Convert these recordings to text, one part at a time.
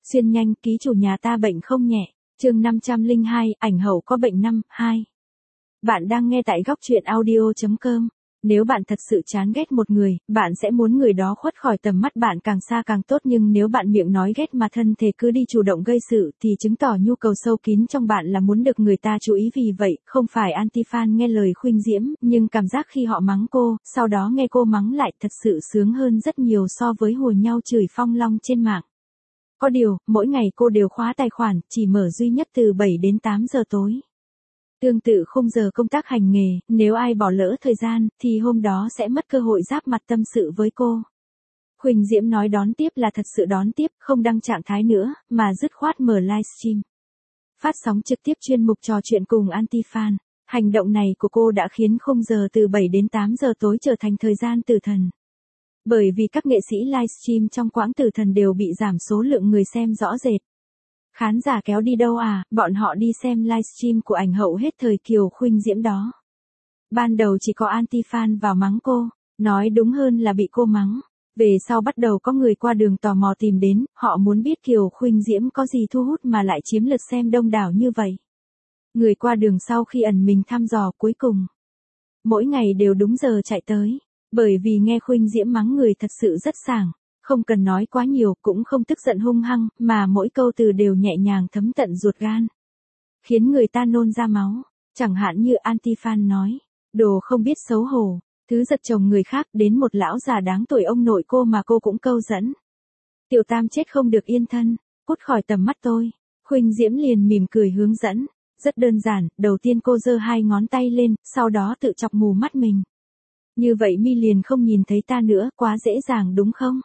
Xuyên nhanh, ký chủ nhà ta bệnh không nhẹ. Chương 502, ảnh hậu có bệnh 5, 2. Bạn đang nghe tại góc truyện audio.com. Nếu bạn thật sự chán ghét một người, bạn sẽ muốn người đó khuất khỏi tầm mắt bạn càng xa càng tốt, nhưng nếu bạn miệng nói ghét mà thân thể cứ đi chủ động gây sự thì chứng tỏ nhu cầu sâu kín trong bạn là muốn được người ta chú ý. Vì vậy, không phải anti-fan nghe lời Khuynh Diễm, nhưng cảm giác khi họ mắng cô, sau đó nghe cô mắng lại thật sự sướng hơn rất nhiều so với hùa nhau chửi phong long trên mạng. Có điều, mỗi ngày cô đều khóa tài khoản, chỉ mở duy nhất từ 7 đến 8 giờ tối. Tương tự khung giờ công tác hành nghề, nếu ai bỏ lỡ thời gian, thì hôm đó sẽ mất cơ hội giáp mặt tâm sự với cô. Khuynh Diễm nói đón tiếp là thật sự đón tiếp, không đăng trạng thái nữa, mà dứt khoát mở livestream. Phát sóng trực tiếp chuyên mục trò chuyện cùng anti-fan. Hành động này của cô đã khiến khung giờ từ 7 đến 8 giờ tối trở thành thời gian tử thần. Bởi vì các nghệ sĩ livestream trong quãng tử thần đều bị giảm số lượng người xem rõ rệt. Khán giả kéo đi đâu à, bọn họ đi xem livestream của ảnh hậu hết thời Kiều Khuynh Diễm đó. Ban đầu chỉ có anti-fan vào mắng cô, nói đúng hơn là bị cô mắng. Về sau bắt đầu có người qua đường tò mò tìm đến, họ muốn biết Kiều Khuynh Diễm có gì thu hút mà lại chiếm lượt xem đông đảo như vậy. Người qua đường sau khi ẩn mình thăm dò cuối cùng, mỗi ngày đều đúng giờ chạy tới. Bởi vì nghe Khuynh Diễm mắng người thật sự rất sảng, không cần nói quá nhiều, cũng không tức giận hung hăng, mà mỗi câu từ đều nhẹ nhàng thấm tận ruột gan, khiến người ta nôn ra máu. Chẳng hạn như anti-fan nói, đồ không biết xấu hổ, thứ giật chồng người khác, đến một lão già đáng tuổi ông nội cô mà cô cũng câu dẫn. Tiểu tam chết không được yên thân, cút khỏi tầm mắt tôi. Khuynh Diễm liền mỉm cười hướng dẫn, rất đơn giản, đầu tiên cô giơ 2 ngón tay lên, sau đó tự chọc mù mắt mình. Như vậy mi liền không nhìn thấy ta nữa, quá dễ dàng đúng không?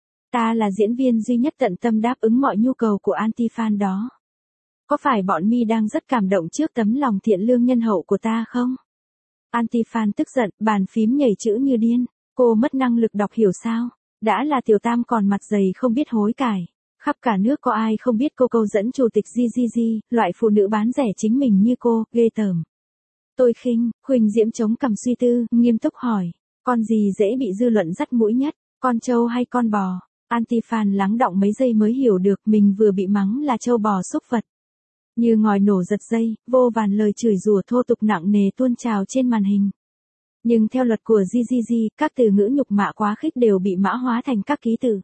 Ta là diễn viên duy nhất tận tâm đáp ứng mọi nhu cầu của anti-fan đó. Có phải bọn mi đang rất cảm động trước tấm lòng thiện lương nhân hậu của ta không? Anti-fan tức giận, bàn phím nhảy chữ như điên. Cô mất năng lực đọc hiểu sao? Đã là tiểu tam còn mặt dày không biết hối cải. Khắp cả nước có ai không biết cô câu dẫn chủ tịch GGG, loại phụ nữ bán rẻ chính mình như cô, ghê tởm. Tôi khinh. Khuynh Diễm chống cằm suy tư, nghiêm túc hỏi, con gì dễ bị dư luận dắt mũi nhất, con trâu hay con bò? Anti-fan lắng đọng mấy giây mới hiểu được mình vừa bị mắng là trâu bò xúc vật. Như ngòi nổ giật dây, vô vàn lời chửi rủa thô tục nặng nề tuôn trào trên màn hình. Nhưng theo luật của GGG, các từ ngữ nhục mạ quá khích đều bị mã hóa thành các ký tự.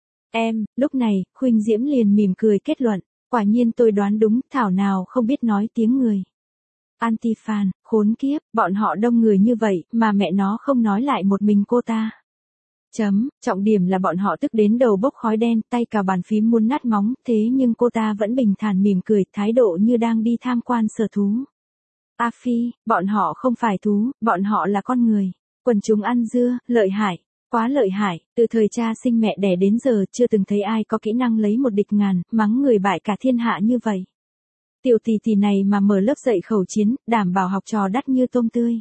Lúc này, Khuynh Diễm liền mỉm cười kết luận, quả nhiên tôi đoán đúng, thảo nào không biết nói tiếng người. Anti-fan, khốn kiếp, bọn họ đông người như vậy, mà mẹ nó không nói lại một mình cô ta. Trọng điểm là bọn họ tức đến đầu bốc khói đen, tay cào bàn phím muốn nát móng, thế nhưng cô ta vẫn bình thản mỉm cười, thái độ như đang đi tham quan sở thú. A phi, bọn họ không phải thú, bọn họ là con người. Quần chúng ăn dưa, lợi hại, quá lợi hại, từ thời cha sinh mẹ đẻ đến giờ chưa từng thấy ai có kỹ năng lấy một địch ngàn, mắng người bại cả thiên hạ như vậy. Tiểu tỷ tỷ này mà mở lớp dạy khẩu chiến, đảm bảo học trò đắt như tôm tươi.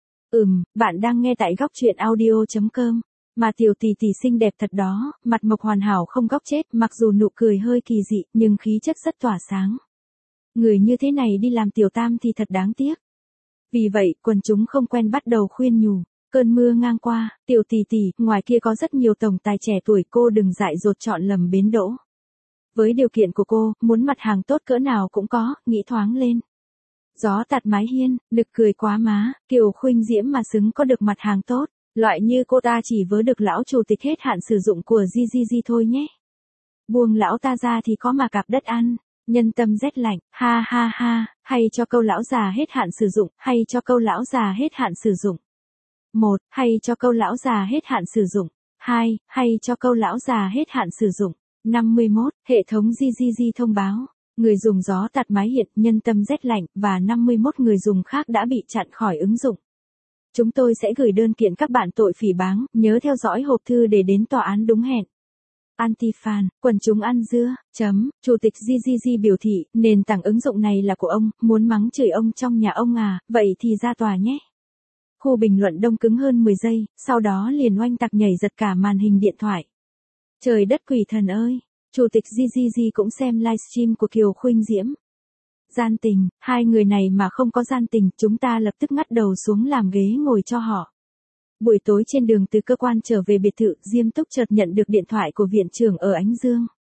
Bạn đang nghe tại góc truyện audio.com. Mà tiểu tỷ tỷ xinh đẹp thật đó, mặt mộc hoàn hảo không góc chết, mặc dù nụ cười hơi kỳ dị, nhưng khí chất rất tỏa sáng. Người như thế này đi làm tiểu tam thì thật đáng tiếc. Vì vậy, quần chúng không quen bắt đầu khuyên nhủ. Cơn mưa ngang qua, tiểu tỷ tỷ, ngoài kia có rất nhiều tổng tài trẻ tuổi, cô đừng dại dột chọn lầm bến đỗ. Với điều kiện của cô, muốn mặt hàng tốt cỡ nào cũng có, nghĩ thoáng lên. Gió tạt mái hiên, nực cười quá má, Kiều Khuynh Diễm mà xứng có được mặt hàng tốt. Loại như cô ta chỉ vớ được lão chủ tịch hết hạn sử dụng của GGG thôi nhé. Buông lão ta ra thì có mà cặp đất ăn. Nhân tâm rét lạnh, ha ha ha, hay cho câu lão già hết hạn sử dụng, hay cho câu lão già hết hạn sử dụng. 1. Hay cho câu lão già hết hạn sử dụng. 2. Hay cho câu lão già hết hạn sử dụng. 51. Hệ thống GGG thông báo. Người dùng gió tạt mái hiện, nhân tâm rét lạnh, và 51 người dùng khác đã bị chặn khỏi ứng dụng. Chúng tôi sẽ gửi đơn kiện các bạn tội phỉ báng, nhớ theo dõi hộp thư để đến tòa án đúng hẹn. Anti-fan, quần chúng ăn dưa, Chủ tịch GGG biểu thị, nền tảng ứng dụng này là của ông, muốn mắng chửi ông trong nhà ông à, vậy thì ra tòa nhé. Khu bình luận đông cứng hơn 10 giây, sau đó liền oanh tạc nhảy giật cả màn hình điện thoại. Trời đất quỷ thần ơi, Chủ tịch GGG cũng xem livestream của Kiều Khuynh Diễm. Gian tình, hai người này mà không có gian tình, chúng ta lập tức ngắt đầu xuống làm ghế ngồi cho họ. Buổi tối trên đường từ cơ quan trở về biệt thự, Diêm Túc chợt nhận được điện thoại của viện trưởng ở Ánh Dương.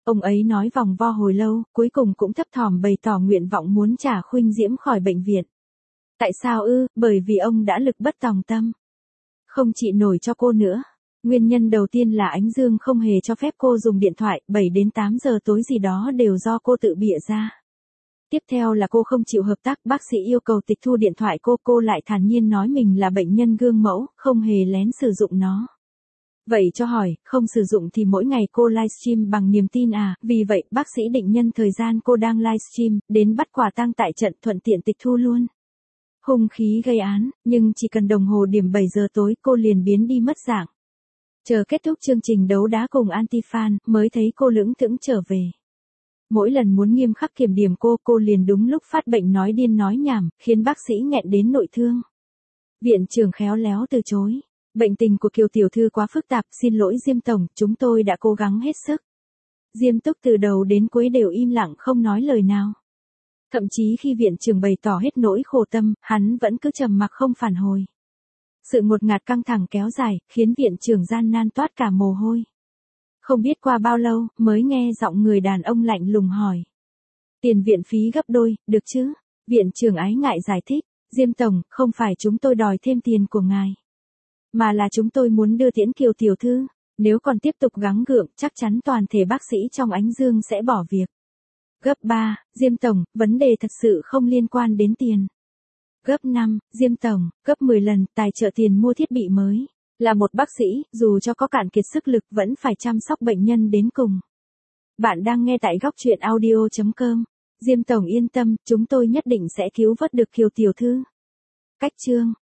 Ông ấy nói vòng vo hồi lâu, cuối cùng cũng thấp thỏm bày tỏ nguyện vọng muốn trả Khuynh Diễm khỏi bệnh viện. Tại sao ư? Bởi vì ông đã lực bất tòng tâm. Không trị nổi cho cô nữa. Nguyên nhân đầu tiên là Ánh Dương không hề cho phép cô dùng điện thoại, 7 đến 8 giờ tối gì đó đều do cô tự bịa ra. Tiếp theo là cô không chịu hợp tác, bác sĩ yêu cầu tịch thu điện thoại cô lại thản nhiên nói mình là bệnh nhân gương mẫu, không hề lén sử dụng nó. Vậy cho hỏi, không sử dụng thì mỗi ngày cô livestream bằng niềm tin à? Vì vậy, bác sĩ định nhân thời gian cô đang livestream, đến bắt quả tang tại trận, thuận tiện tịch thu luôn. Hung khí gây án, nhưng chỉ cần đồng hồ điểm 7 giờ tối cô liền biến đi mất dạng. Chờ kết thúc chương trình đấu đá cùng Antifan, mới thấy cô lững thững trở về. Mỗi lần muốn nghiêm khắc kiểm điểm cô liền đúng lúc phát bệnh nói điên nói nhảm, khiến bác sĩ nghẹn đến nội thương. Viện trưởng khéo léo từ chối. Bệnh tình của Kiều tiểu thư quá phức tạp, xin lỗi Diêm tổng, chúng tôi đã cố gắng hết sức. Diêm Túc từ đầu đến cuối đều im lặng không nói lời nào. Thậm chí khi viện trưởng bày tỏ hết nỗi khổ tâm, hắn vẫn cứ trầm mặc không phản hồi. Sự ngột ngạt căng thẳng kéo dài, khiến viện trưởng gian nan toát cả mồ hôi. Không biết qua bao lâu, mới nghe giọng người đàn ông lạnh lùng hỏi. Tiền viện phí gấp đôi, được chứ? Viện trưởng ái ngại giải thích, Diêm tổng, không phải chúng tôi đòi thêm tiền của ngài. Mà là chúng tôi muốn đưa tiễn Kiều tiểu thư, nếu còn tiếp tục gắng gượng, chắc chắn toàn thể bác sĩ trong Ánh Dương sẽ bỏ việc. Gấp 3, Diêm tổng, vấn đề thật sự không liên quan đến tiền. Gấp 5, Diêm tổng, gấp 10 lần, tài trợ tiền mua thiết bị mới. Là một bác sĩ, dù cho có cạn kiệt sức lực vẫn phải chăm sóc bệnh nhân đến cùng. Bạn đang nghe tại góc truyện audio.com. Diêm tổng yên tâm, chúng tôi nhất định sẽ cứu vớt được Kiều tiểu thư. Cách chương